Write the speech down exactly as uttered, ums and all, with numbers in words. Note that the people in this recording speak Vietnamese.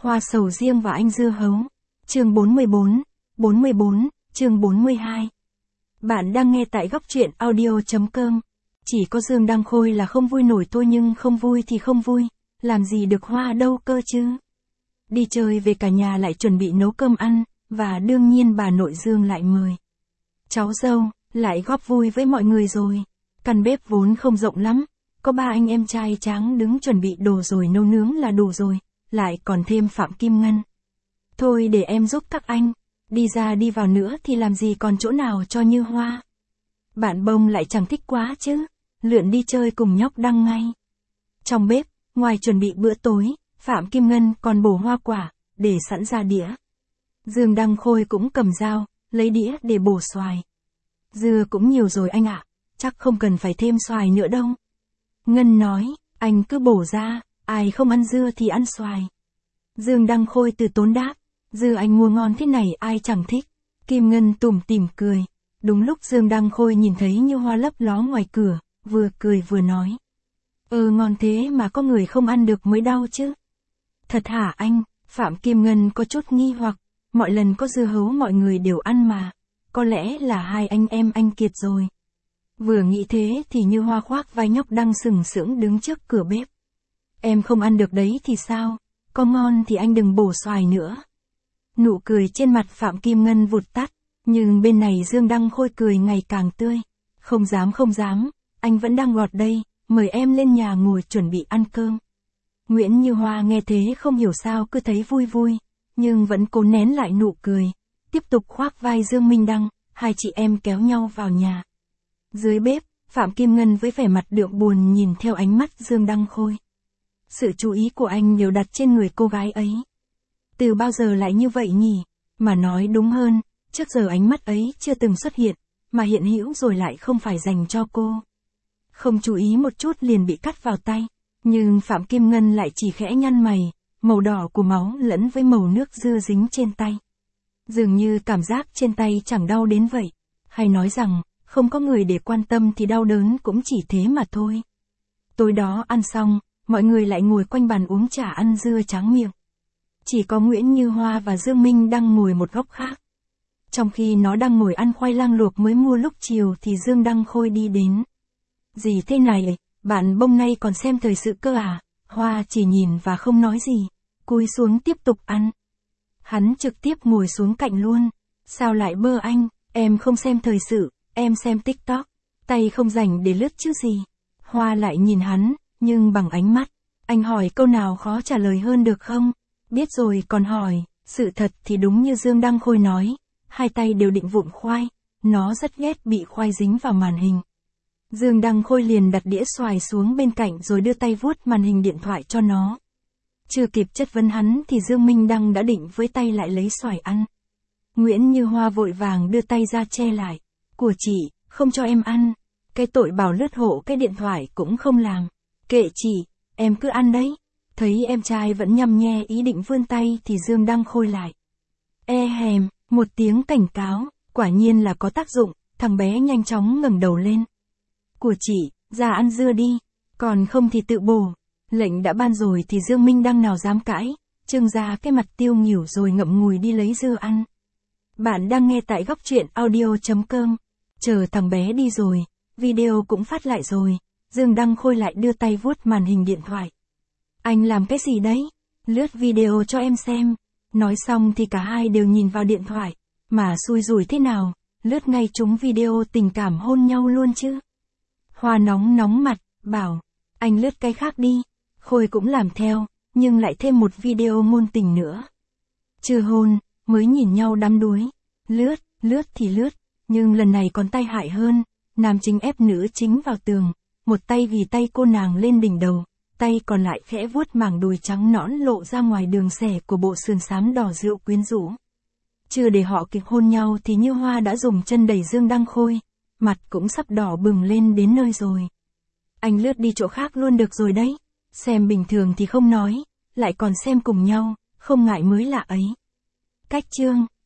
Hoa sầu riêng và anh dưa hấu. Chương bốn mươi bốn, bốn mươi bốn, chương bốn mươi hai. Bạn đang nghe tại góc truyện audio chấm com. Chỉ có Dương Đăng Khôi là không vui nổi thôi, nhưng không vui thì không vui, làm gì được Hoa đâu cơ chứ. Đi chơi về cả nhà lại chuẩn bị nấu cơm ăn, và đương nhiên bà nội Dương lại mời. Cháu dâu, lại góp vui với mọi người rồi. Căn bếp vốn không rộng lắm, có ba anh em trai tráng đứng chuẩn bị đồ rồi nấu nướng là đủ rồi, lại còn thêm Phạm Kim Ngân. Thôi để em giúp các anh, đi ra đi vào nữa thì làm gì còn chỗ nào cho Như Hoa. Bạn bông lại chẳng thích quá chứ, lượn đi chơi cùng nhóc Đăng ngay. Trong bếp, ngoài chuẩn bị bữa tối, Phạm Kim Ngân còn bổ hoa quả, để sẵn ra đĩa. Dương Đăng Khôi cũng cầm dao, lấy đĩa để bổ xoài. Dưa cũng nhiều rồi anh ạ, chắc không cần phải thêm xoài nữa đâu. Ngân nói, anh cứ bổ ra, ai không ăn dưa thì ăn xoài. Dương Đăng Khôi từ tốn đáp, dưa anh mua ngon thế này ai chẳng thích. Kim Ngân tủm tỉm cười. Đúng lúc Dương Đăng Khôi nhìn thấy Như Hoa lấp ló ngoài cửa, vừa cười vừa nói. Ờ ngon thế mà có người không ăn được mới đau chứ. Thật hả anh? Phạm Kim Ngân có chút nghi hoặc, mọi lần có dưa hấu mọi người đều ăn mà. Có lẽ là hai anh em anh Kiệt rồi. Vừa nghĩ thế thì Như Hoa khoác vai nhóc Đăng sừng sững đứng trước cửa bếp. Em không ăn được đấy thì sao? Có ngon thì anh đừng bổ xoài nữa. Nụ cười trên mặt Phạm Kim Ngân vụt tắt, nhưng bên này Dương Đăng Khôi cười ngày càng tươi. Không dám không dám, anh vẫn đang gọt đây, mời em lên nhà ngồi chuẩn bị ăn cơm. Nguyễn Như Hoa nghe thế không hiểu sao cứ thấy vui vui, nhưng vẫn cố nén lại nụ cười. Tiếp tục khoác vai Dương Minh Đăng, hai chị em kéo nhau vào nhà. Dưới bếp, Phạm Kim Ngân với vẻ mặt đượm buồn nhìn theo ánh mắt Dương Đăng Khôi. Sự chú ý của anh đều đặt trên người cô gái ấy. Từ bao giờ lại như vậy nhỉ? Mà nói đúng hơn, trước giờ ánh mắt ấy chưa từng xuất hiện, mà hiện hữu rồi lại không phải dành cho cô. Không chú ý một chút liền bị cắt vào tay, nhưng Phạm Kim Ngân lại chỉ khẽ nhăn mày, màu đỏ của máu lẫn với màu nước dưa dính trên tay. Dường như cảm giác trên tay chẳng đau đến vậy, hay nói rằng, không có người để quan tâm thì đau đớn cũng chỉ thế mà thôi. Tối đó ăn xong, mọi người lại ngồi quanh bàn uống trà ăn dưa tráng miệng. Chỉ có Nguyễn Như Hoa và Dương Minh đang ngồi một góc khác. Trong khi nó đang ngồi ăn khoai lang luộc mới mua lúc chiều thì Dương Đăng Khôi đi đến. Gì thế này, bạn bông nay còn xem thời sự cơ à? Hoa chỉ nhìn và không nói gì, cúi xuống tiếp tục ăn. Hắn trực tiếp ngồi xuống cạnh luôn. Sao lại bơ anh, em không xem thời sự, em xem TikTok, tay không rảnh để lướt chứ gì. Hoa lại nhìn hắn, nhưng bằng ánh mắt. Anh hỏi câu nào khó trả lời hơn được không? Biết rồi còn hỏi. Sự thật thì đúng như Dương Đăng Khôi nói, hai tay đều định vụn khoai, nó rất ghét bị khoai dính vào màn hình. Dương Đăng Khôi liền đặt đĩa xoài xuống bên cạnh rồi đưa tay vuốt màn hình điện thoại cho nó. Chưa kịp chất vấn hắn thì Dương Minh Đăng đã định với tay lại lấy xoài ăn. Nguyễn Như Hoa vội vàng đưa tay ra che lại. Của chị, không cho em ăn. Cái tội bảo lướt hộ cái điện thoại cũng không làm. Kệ chị, em cứ ăn đấy. Thấy em trai vẫn nhăm nhe ý định vươn tay thì Dương Đăng Khôi lại. E hèm, một tiếng cảnh cáo, quả nhiên là có tác dụng, thằng bé nhanh chóng ngẩng đầu lên. Của chị, ra ăn dưa đi, còn không thì tự bổ. Lệnh đã ban rồi thì Dương Minh Đăng nào dám cãi, trưng ra cái mặt tiêu nghỉu rồi ngậm ngùi đi lấy dưa ăn. Bạn đang nghe tại góc truyện audio chấm com. Chờ thằng bé đi rồi, video cũng phát lại rồi, Dương Đăng Khôi lại đưa tay vuốt màn hình điện thoại. Anh làm cái gì đấy? Lướt video cho em xem. Nói xong thì cả hai đều nhìn vào điện thoại, mà xui rủi thế nào, lướt ngay trúng video tình cảm hôn nhau luôn chứ. Hoa nóng nóng mặt, bảo, anh lướt cái khác đi. Khôi cũng làm theo, nhưng lại thêm một video ngôn tình nữa. Chưa hôn, mới nhìn nhau đắm đuối. Lướt, lướt thì lướt, nhưng lần này còn tai hại hơn. Nam chính ép nữ chính vào tường, một tay ghi tay cô nàng lên đỉnh đầu, tay còn lại khẽ vuốt mảng đùi trắng nõn lộ ra ngoài đường xẻ của bộ sườn xám đỏ rượu quyến rũ. Chưa để họ kịp hôn nhau thì Như Hoa đã dùng chân đẩy Dương Đăng Khôi, mặt cũng sắp đỏ bừng lên đến nơi rồi. Anh lướt đi chỗ khác luôn được rồi đấy, xem bình thường thì không nói, lại còn xem cùng nhau, không ngại mới lạ ấy. Cách chương